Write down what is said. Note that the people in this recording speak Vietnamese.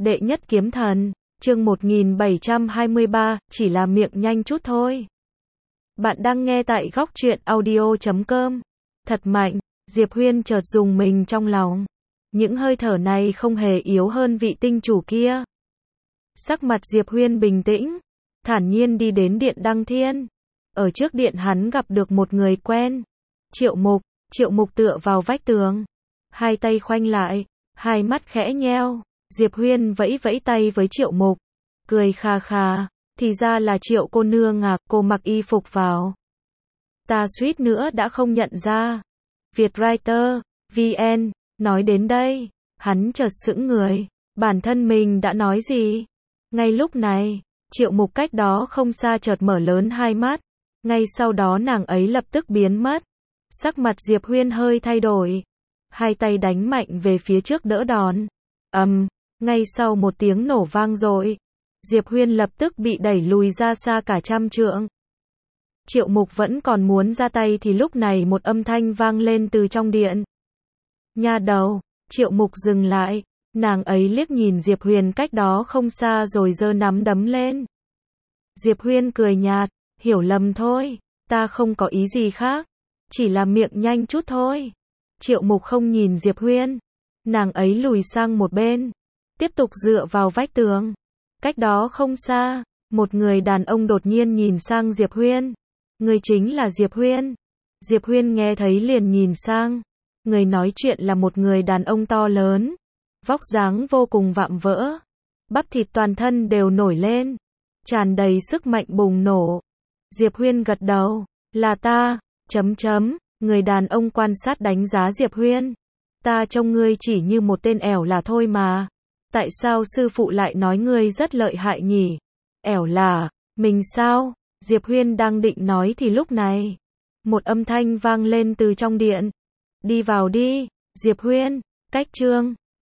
Đệ nhất kiếm thần, chương 1723, chỉ là miệng nhanh chút thôi. Bạn đang nghe tại góc truyện audio.com. Thật mạnh, Diệp Huyên chợt rùng mình trong lòng. Những hơi thở này không hề yếu hơn vị tinh chủ kia. Sắc mặt Diệp Huyên bình tĩnh, thản nhiên đi đến điện Đăng Thiên. Ở trước điện hắn gặp được một người quen. Triệu Mục tựa vào vách tường. Hai tay khoanh lại, hai mắt khẽ nheo. Diệp Huyên vẫy vẫy tay với Triệu Mục. Cười kha kha, thì ra là Triệu cô nương à, cô mặc y phục vào. Ta suýt nữa đã không nhận ra. Vietwriter, VN, nói đến đây, hắn chợt sững người. Bản thân mình đã nói gì? Ngay lúc này, Triệu Mục cách đó không xa chợt mở lớn hai mắt. Ngay sau đó nàng ấy lập tức biến mất. Sắc mặt Diệp Huyên hơi thay đổi. Hai tay đánh mạnh về phía trước đỡ đòn. Ngay sau một tiếng nổ vang dội, Diệp Huyên lập tức bị đẩy lùi ra xa cả trăm trượng. Triệu Mục vẫn còn muốn ra tay thì lúc này một âm thanh vang lên từ trong điện. Nha đầu, Triệu Mục dừng lại, nàng ấy liếc nhìn Diệp Huyên cách đó không xa rồi giơ nắm đấm lên. Diệp Huyên cười nhạt, hiểu lầm thôi, ta không có ý gì khác, chỉ là miệng nhanh chút thôi. Triệu Mục không nhìn Diệp Huyên, nàng ấy lùi sang một bên, tiếp tục dựa vào vách tường. Cách đó không xa, một người đàn ông đột nhiên nhìn sang Diệp Huyên. Người chính là Diệp Huyên. Diệp Huyên nghe thấy liền nhìn sang. Người nói chuyện là một người đàn ông to lớn, vóc dáng vô cùng vạm vỡ, bắp thịt toàn thân đều nổi lên, tràn đầy sức mạnh bùng nổ. Diệp Huyên gật đầu, là ta, người đàn ông quan sát đánh giá Diệp Huyên. Ta trông ngươi chỉ như một tên ẻo là thôi mà. Tại sao sư phụ lại nói ngươi rất lợi hại nhỉ? Ẻo là, mình sao? Diệp Huyên đang định nói thì lúc này, một âm thanh vang lên từ trong điện. Đi vào đi, Diệp Huyên, cách chương